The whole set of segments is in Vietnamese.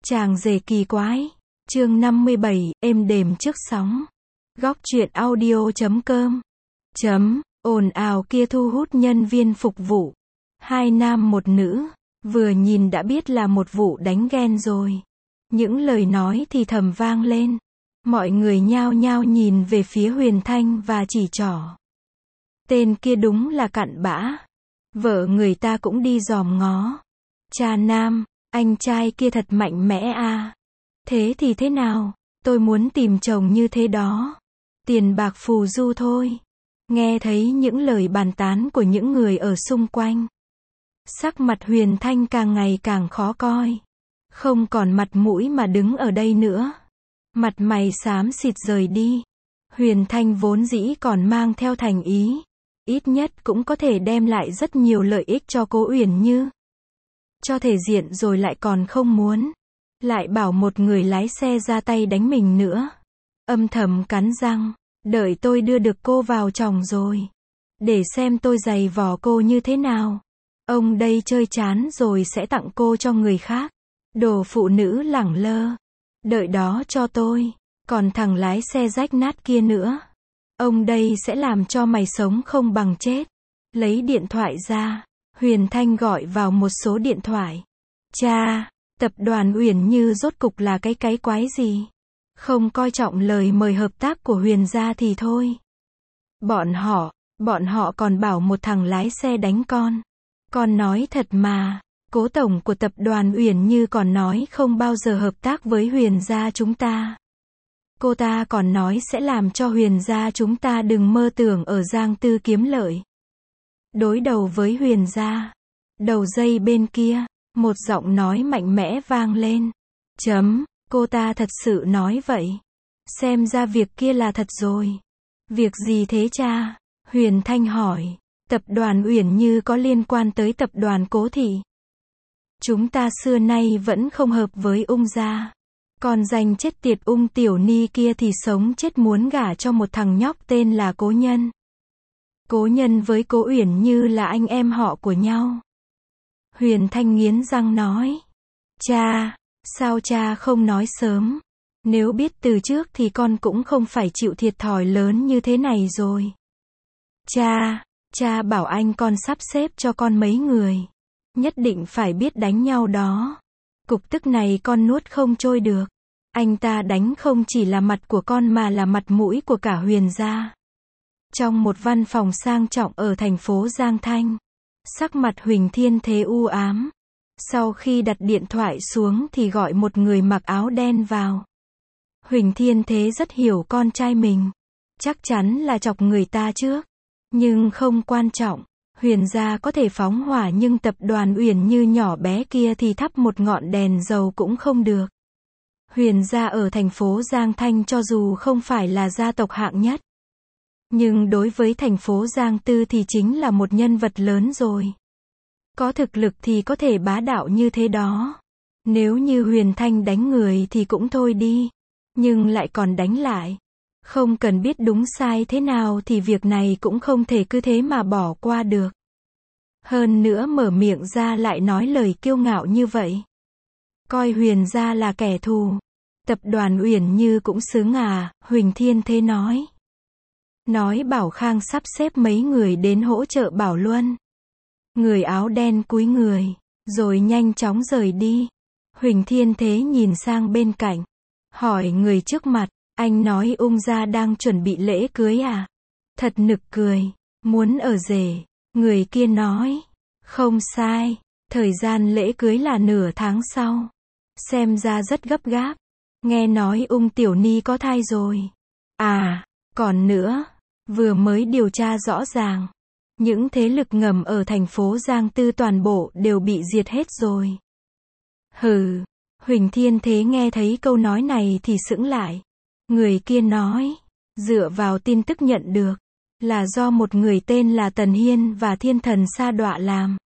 Chàng rể kỳ quái. Chương 57, êm đềm trước sóng. Góc truyện audio.com. Ồn ào kia thu hút nhân viên phục vụ. 2 nam 1 nữ. Vừa nhìn đã biết là một vụ đánh ghen rồi. Những lời nói thì thầm vang lên. Mọi người nhao nhao nhìn về phía Huyền Thanh và chỉ trỏ. Tên kia đúng là cặn bã. Vợ người ta cũng đi dòm ngó. Cha nam, anh trai kia thật mạnh mẽ à. Thế thì thế nào, tôi muốn tìm chồng như thế đó. Tiền bạc phù du thôi. Nghe thấy những lời bàn tán của những người ở xung quanh. Sắc mặt Huyền Thanh càng ngày càng khó coi. Không còn mặt mũi mà đứng ở đây nữa. Mặt mày xám xịt rời đi. Huyền Thanh vốn dĩ còn mang theo thành ý. Ít nhất cũng có thể đem lại rất nhiều lợi ích cho Cố Uyển Như. Cho thể diện rồi lại còn không muốn. Lại bảo một người lái xe ra tay đánh mình nữa. Âm thầm cắn răng. Đợi tôi đưa được cô vào chồng rồi. Để xem tôi giày vò cô như thế nào. Ông đây chơi chán rồi sẽ tặng cô cho người khác. Đồ phụ nữ lẳng lơ. Đợi đó cho tôi. Còn thằng lái xe rách nát kia nữa. Ông đây sẽ làm cho mày sống không bằng chết. Lấy điện thoại ra. Huyền Thanh gọi vào một số điện thoại. Cha, tập đoàn Uyển Như rốt cục là cái quái gì? Không coi trọng lời mời hợp tác của Huyền gia thì thôi. Bọn họ còn bảo một thằng lái xe đánh con. Con nói thật mà, cố tổng của tập đoàn Uyển Như còn nói không bao giờ hợp tác với Huyền gia chúng ta. Cô ta còn nói sẽ làm cho Huyền gia chúng ta đừng mơ tưởng ở Giang Tư kiếm lợi. Đối đầu với Huyền gia. Đầu dây bên kia, một giọng nói mạnh mẽ vang lên. Cô ta thật sự nói vậy. Xem ra việc kia là thật rồi. Việc gì thế cha? Huyền Thanh hỏi. Tập đoàn Uyển Như có liên quan tới tập đoàn Cố thị. Chúng ta xưa nay vẫn không hợp với Ung gia. Còn danh chết tiệt Ung Tiểu Ni kia thì sống chết muốn gả cho một thằng nhóc tên là Cố Nhân. Cố Nhân với Cố Uyển Như là anh em họ của nhau. Huyền Thanh nghiến răng nói. Cha, sao cha không nói sớm? Nếu biết từ trước thì con cũng không phải chịu thiệt thòi lớn như thế này rồi. Cha bảo anh con sắp xếp cho con mấy người. Nhất định phải biết đánh nhau đó. Cục tức này con nuốt không trôi được. Anh ta đánh không chỉ là mặt của con mà là mặt mũi của cả Huyền gia. Trong một văn phòng sang trọng ở thành phố Giang Thanh. Sắc mặt Huỳnh Thiên Thế u ám. Sau khi đặt điện thoại xuống thì gọi một người mặc áo đen vào. Huỳnh Thiên Thế rất hiểu con trai mình. Chắc chắn là chọc người ta trước. Nhưng không quan trọng. Huyền gia có thể phóng hỏa nhưng tập đoàn Uyển Như nhỏ bé kia thì thắp một ngọn đèn dầu cũng không được. Huyền gia ở thành phố Giang Thanh cho dù không phải là gia tộc hạng nhất. Nhưng đối với thành phố Giang Tư thì chính là một nhân vật lớn rồi. Có thực lực thì có thể bá đạo như thế đó. Nếu như Huyền Thanh đánh người thì cũng thôi đi. Nhưng lại còn đánh lại. Không cần biết đúng sai thế nào thì việc này cũng không thể cứ thế mà bỏ qua được. Hơn nữa mở miệng ra lại nói lời kiêu ngạo như vậy. Coi Huyền gia là kẻ thù. Tập đoàn Uyển Như cũng xứng à, Huỳnh Thiên Thế nói. Nói bảo Khang sắp xếp mấy người đến hỗ trợ Bảo Luân. Người áo đen cúi người, rồi nhanh chóng rời đi. Huỳnh Thiên Thế nhìn sang bên cạnh. Hỏi người trước mặt, anh nói Ung gia đang chuẩn bị lễ cưới à? Thật nực cười, muốn ở rể. Người kia nói, không sai, thời gian lễ cưới là nửa tháng sau. Xem ra rất gấp gáp. Nghe nói Ung Tiểu Ni có thai rồi. À, còn nữa, vừa mới điều tra rõ ràng. Những thế lực ngầm ở thành phố Giang Tư toàn bộ đều bị diệt hết rồi. Hừ, Huỳnh Thiên Thế nghe thấy câu nói này thì sững lại. Người kia nói, dựa vào tin tức nhận được, là do một người tên là Tần Hiên và Thiên Thần Sa Đọa làm.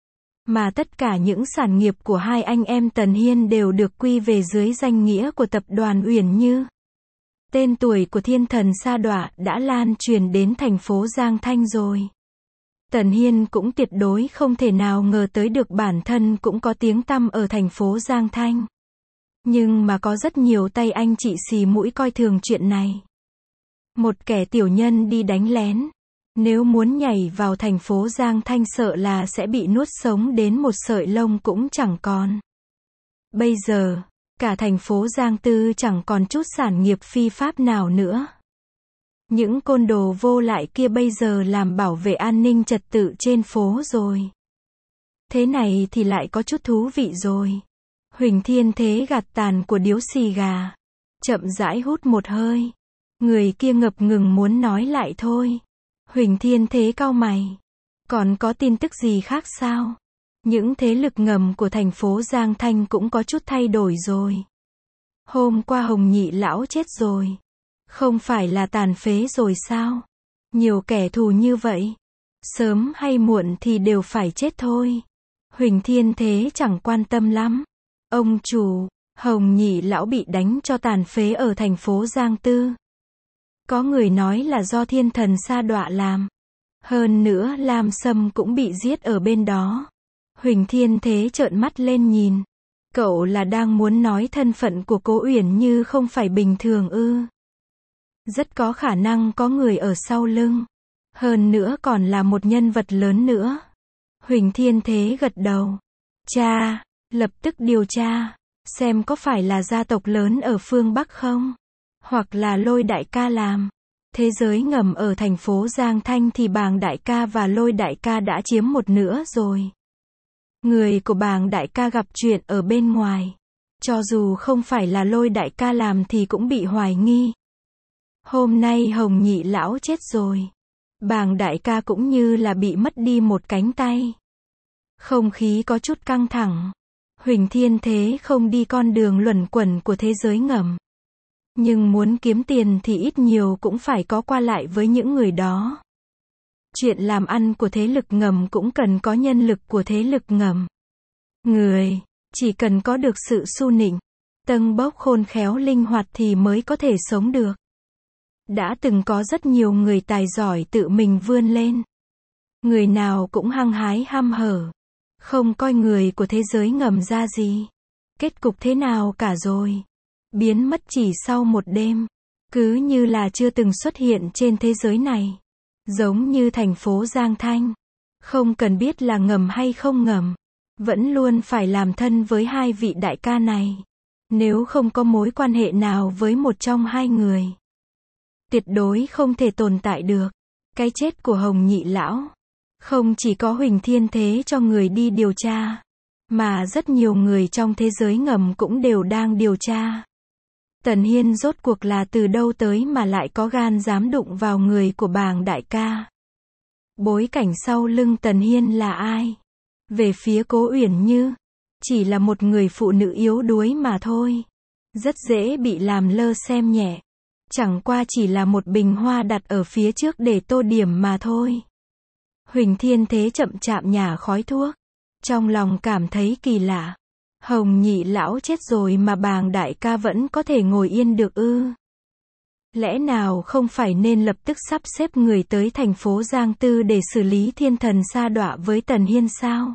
Mà tất cả những sản nghiệp của hai anh em Tần Hiên đều được quy về dưới danh nghĩa của tập đoàn Uyển Như. Tên tuổi của Thiên Thần Sa Đọa đã lan truyền đến thành phố Giang Thanh rồi. Tần Hiên cũng tuyệt đối không thể nào ngờ tới được bản thân cũng có tiếng tăm ở thành phố Giang Thanh. Nhưng mà có rất nhiều tay anh chị xì mũi coi thường chuyện này. Một kẻ tiểu nhân đi đánh lén, nếu muốn nhảy vào thành phố Giang Thanh sợ là sẽ bị nuốt sống đến một sợi lông cũng chẳng còn. Bây giờ, cả thành phố Giang Tư chẳng còn chút sản nghiệp phi pháp nào nữa. Những côn đồ vô lại kia bây giờ làm bảo vệ an ninh trật tự trên phố rồi. Thế này thì lại có chút thú vị rồi. Huỳnh Thiên Thế gạt tàn của điếu xì gà, chậm rãi hút một hơi. Người kia ngập ngừng muốn nói lại thôi. Huỳnh Thiên Thế cau mày. Còn có tin tức gì khác sao? Những thế lực ngầm của thành phố Giang Thanh cũng có chút thay đổi rồi. Hôm qua Hồng Nhị lão chết rồi. Không phải là tàn phế rồi sao? Nhiều kẻ thù như vậy, sớm hay muộn thì đều phải chết thôi. Huỳnh Thiên Thế chẳng quan tâm lắm. Ông chủ, Hồng Nhị lão bị đánh cho tàn phế ở thành phố Giang Tư. Có người nói là do thiên thần sa đọa làm. Hơn nữa Lam Sâm cũng bị giết ở bên đó. Huỳnh Thiên Thế trợn mắt lên nhìn. Cậu là đang muốn nói thân phận của Cố Uyển Như không phải bình thường ư? Rất có khả năng có người ở sau lưng. Hơn nữa còn là một nhân vật lớn nữa. Huỳnh Thiên Thế gật đầu. Cha, lập tức điều tra, xem có phải là gia tộc lớn ở phương Bắc không? Hoặc là Lôi đại ca làm. Thế giới ngầm ở thành phố Giang Thanh thì Bàng đại ca và Lôi đại ca đã chiếm một nửa rồi. Người của Bàng đại ca gặp chuyện ở bên ngoài. Cho dù không phải là Lôi đại ca làm thì cũng bị hoài nghi. Hôm nay Hồng Nhị lão chết rồi. Bàng đại ca cũng như là bị mất đi một cánh tay. Không khí có chút căng thẳng. Huỳnh Thiên Thế không đi con đường luẩn quẩn của thế giới ngầm. Nhưng muốn kiếm tiền thì ít nhiều cũng phải có qua lại với những người đó. Chuyện làm ăn của thế lực ngầm cũng cần có nhân lực của thế lực ngầm. Người, chỉ cần có được sự su nịnh, tâng bốc khôn khéo linh hoạt thì mới có thể sống được. Đã từng có rất nhiều người tài giỏi tự mình vươn lên. Người nào cũng hăng hái hăm hở. Không coi người của thế giới ngầm ra gì. Kết cục thế nào cả rồi. Biến mất chỉ sau một đêm. Cứ như là chưa từng xuất hiện trên thế giới này. Giống như thành phố Giang Thanh. Không cần biết là ngầm hay không ngầm. Vẫn luôn phải làm thân với hai vị đại ca này. Nếu không có mối quan hệ nào với một trong hai người. Tuyệt đối không thể tồn tại được. Cái chết của Hồng Nhị lão. Không chỉ có Huỳnh Thiên Thế cho người đi điều tra. Mà rất nhiều người trong thế giới ngầm cũng đều đang điều tra. Tần Hiên rốt cuộc là từ đâu tới mà lại có gan dám đụng vào người của Bàng đại ca. Bối cảnh sau lưng Tần Hiên là ai? Về phía Cố Uyển Như, chỉ là một người phụ nữ yếu đuối mà thôi. Rất dễ bị làm lơ xem nhẹ. Chẳng qua chỉ là một bình hoa đặt ở phía trước để tô điểm mà thôi. Huỳnh Thiên Thế chậm chạp nhả khói thuốc. Trong lòng cảm thấy kỳ lạ. Hồng Nhị lão chết rồi mà Bàng đại ca vẫn có thể ngồi yên được ư? Lẽ nào không phải nên lập tức sắp xếp người tới thành phố Giang Tư để xử lý thiên thần sa đọa với Tần Hiên sao?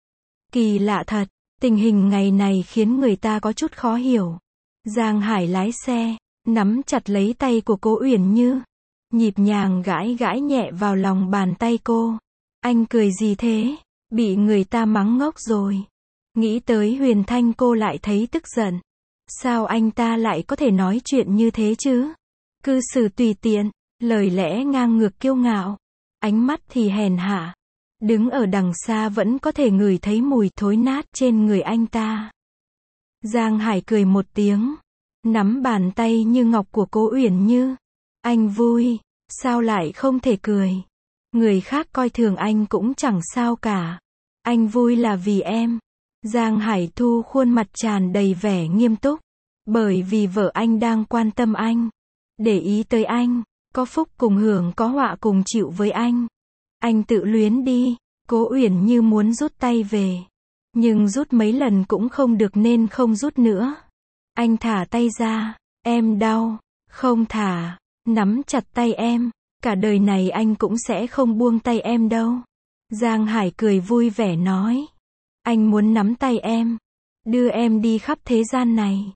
Kỳ lạ thật, tình hình ngày này khiến người ta có chút khó hiểu. Giang Hải lái xe, nắm chặt lấy tay của Cố Uyển Như, nhịp nhàng gãi gãi nhẹ vào lòng bàn tay cô. Anh cười gì thế? Bị người ta mắng ngốc rồi. Nghĩ tới Huyền Thanh cô lại thấy tức giận. Sao anh ta lại có thể nói chuyện như thế chứ? Cư xử tùy tiện, lời lẽ ngang ngược kiêu ngạo, ánh mắt thì hèn hạ. Đứng ở đằng xa vẫn có thể ngửi thấy mùi thối nát trên người anh ta. Giang Hải cười một tiếng, nắm bàn tay như ngọc của Cố Uyển Như. Anh vui, sao lại không thể cười? Người khác coi thường anh cũng chẳng sao cả. Anh vui là vì em. Giang Hải thu khuôn mặt tràn đầy vẻ nghiêm túc. Bởi vì vợ anh đang quan tâm anh. Để ý tới anh. Có phúc cùng hưởng có họa cùng chịu với anh. Anh tự luyến đi. Cố Uyển Như muốn rút tay về. Nhưng rút mấy lần cũng không được nên không rút nữa. Anh thả tay ra. Em đau. Không thả. Nắm chặt tay em. Cả đời này anh cũng sẽ không buông tay em đâu. Giang Hải cười vui vẻ nói. Anh muốn nắm tay em. Đưa em đi khắp thế gian này.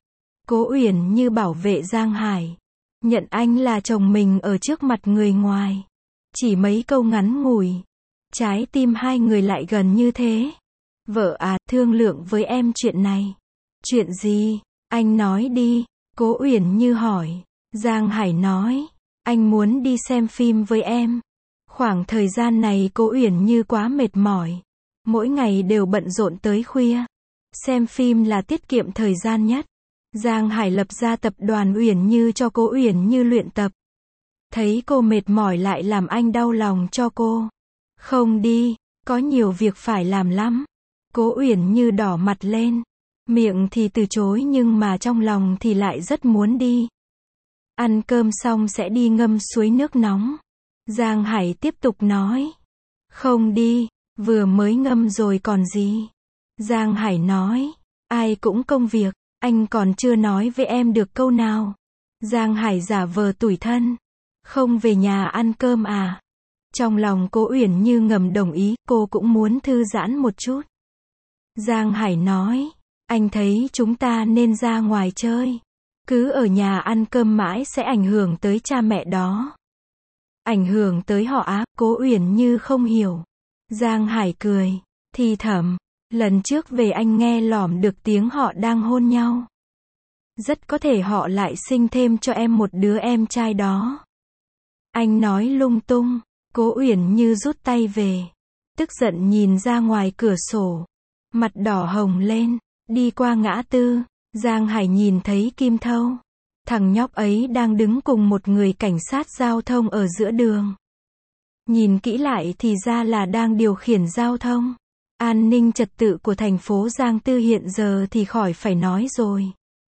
Cố Uyển Như bảo vệ Giang Hải. Nhận anh là chồng mình ở trước mặt người ngoài. Chỉ mấy câu ngắn ngủi. Trái tim hai người lại gần như thế. Vợ à, thương lượng với em chuyện này. Chuyện gì? Anh nói đi. Cố Uyển Như hỏi. Giang Hải nói. Anh muốn đi xem phim với em. Khoảng thời gian này Cố Uyển Như quá mệt mỏi. Mỗi ngày đều bận rộn tới khuya. Xem phim là tiết kiệm thời gian nhất. Giang Hải lập ra tập đoàn Uyển Như cho Cố Uyển Như luyện tập. Thấy cô mệt mỏi lại làm anh đau lòng cho cô. Không đi, có nhiều việc phải làm lắm. Cố Uyển Như đỏ mặt lên. Miệng thì từ chối nhưng mà trong lòng thì lại rất muốn đi. Ăn cơm xong sẽ đi ngâm suối nước nóng. Giang Hải tiếp tục nói. Không đi, vừa mới ngâm rồi còn gì. Giang Hải nói. Ai cũng công việc, anh còn chưa nói với em được câu nào. Giang Hải giả vờ tủi thân. Không về nhà ăn cơm à? Trong lòng Cố Uyển Như ngầm đồng ý, cô cũng muốn thư giãn một chút. Giang Hải nói. Anh thấy chúng ta nên ra ngoài chơi. Cứ ở nhà ăn cơm mãi sẽ ảnh hưởng tới cha mẹ đó. Ảnh hưởng tới họ á? Cố Uyển Như không hiểu. Giang Hải cười. Thì thầm. Lần trước về anh nghe lỏm được tiếng họ đang hôn nhau. Rất có thể họ lại sinh thêm cho em một đứa em trai đó. Anh nói lung tung. Cố Uyển Như rút tay về. Tức giận nhìn ra ngoài cửa sổ. Mặt đỏ hồng lên. Đi qua ngã tư. Giang Hải nhìn thấy Kim Thâu. Thằng nhóc ấy đang đứng cùng một người cảnh sát giao thông ở giữa đường. Nhìn kỹ lại thì ra là đang điều khiển giao thông. An ninh trật tự của thành phố Giang Tư hiện giờ thì khỏi phải nói rồi.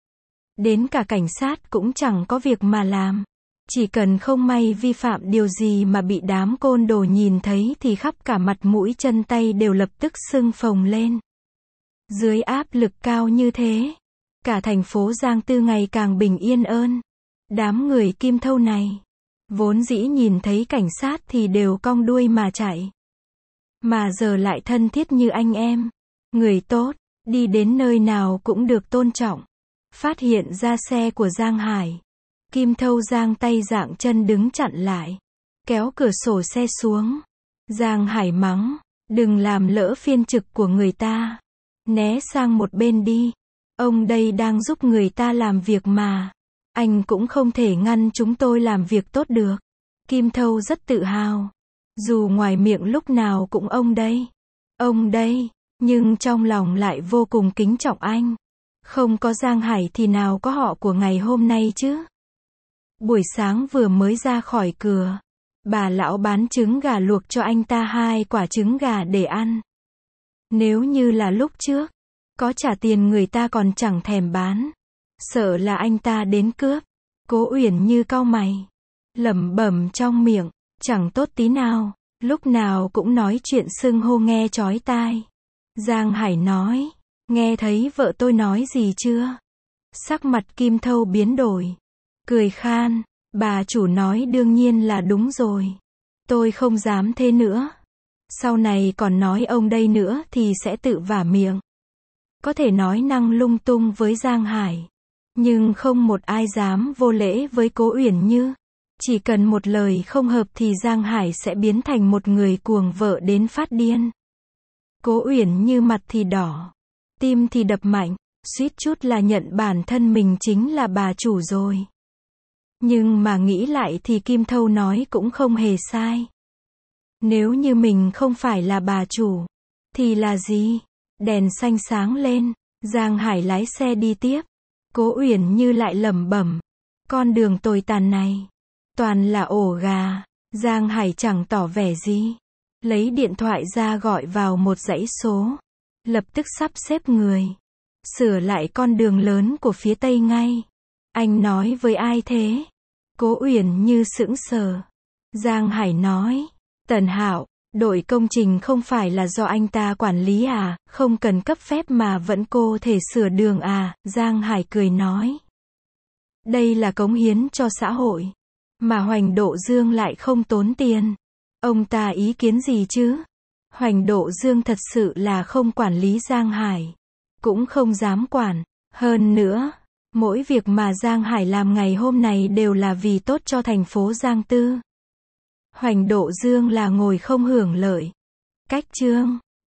Đến cả cảnh sát cũng chẳng có việc mà làm. Chỉ cần không may vi phạm điều gì mà bị đám côn đồ nhìn thấy thì khắp cả mặt mũi chân tay đều lập tức sưng phồng lên. Dưới áp lực cao như thế, cả thành phố Giang Tư ngày càng bình yên ơn. Đám người Kim Thâu này, vốn dĩ nhìn thấy cảnh sát thì đều cong đuôi mà chạy. Mà giờ lại thân thiết như anh em. Người tốt, đi đến nơi nào cũng được tôn trọng. Phát hiện ra xe của Giang Hải. Kim Thâu giang tay dạng chân đứng chặn lại. Kéo cửa sổ xe xuống. Giang Hải mắng. Đừng làm lỡ phiên trực của người ta. Né sang một bên đi. Ông đây đang giúp người ta làm việc mà. Anh cũng không thể ngăn chúng tôi làm việc tốt được. Kim Thâu rất tự hào. Dù ngoài miệng lúc nào cũng ông đây, nhưng trong lòng lại vô cùng kính trọng anh. Không có Giang Hải thì nào có họ của ngày hôm nay chứ. Buổi sáng vừa mới ra khỏi cửa, bà lão bán trứng gà luộc cho anh ta 2 quả trứng gà để ăn. Nếu như là lúc trước, có trả tiền người ta còn chẳng thèm bán. Sợ là anh ta đến cướp. Cố Uyển Như cau mày, lẩm bẩm trong miệng, chẳng tốt tí nào, lúc nào cũng nói chuyện xưng hô nghe chói tai. Giang Hải nói, nghe thấy vợ tôi nói gì chưa? Sắc mặt Kim Thâu biến đổi, cười khan, bà chủ nói đương nhiên là đúng rồi. Tôi không dám thế nữa. Sau này còn nói ông đây nữa thì sẽ tự vả miệng. Có thể nói năng lung tung với Giang Hải, nhưng không một ai dám vô lễ với Cố Uyển Như. Chỉ cần một lời không hợp thì Giang Hải sẽ biến thành một người cuồng vợ đến phát điên. Cố Uyển Như mặt thì đỏ, tim thì đập mạnh, suýt chút là nhận bản thân mình chính là bà chủ rồi. Nhưng mà nghĩ lại thì Kim Thâu nói cũng không hề sai. Nếu như mình không phải là bà chủ, thì là gì? Đèn xanh sáng lên, Giang Hải lái xe đi tiếp. Cố Uyển Như lại lẩm bẩm, con đường tồi tàn này, toàn là ổ gà. Giang Hải chẳng tỏ vẻ gì, lấy điện thoại ra gọi vào một dãy số, lập tức sắp xếp người, sửa lại con đường lớn của phía Tây ngay. Anh nói với ai thế? Cố Uyển Như sững sờ. Giang Hải nói, Tần Hạo, đội công trình không phải là do anh ta quản lý à, không cần cấp phép mà vẫn có thể sửa đường à? Giang Hải cười nói, đây là cống hiến cho xã hội, mà Hoành Độ Dương lại không tốn tiền. Ông ta ý kiến gì chứ? Hoành Độ Dương thật sự là không quản lý Giang Hải, cũng không dám quản. Hơn nữa, Mỗi việc mà Giang Hải làm ngày hôm này đều là vì tốt cho thành phố Giang Tư. Hoành Độ Dương là ngồi không hưởng lợi. Cách chương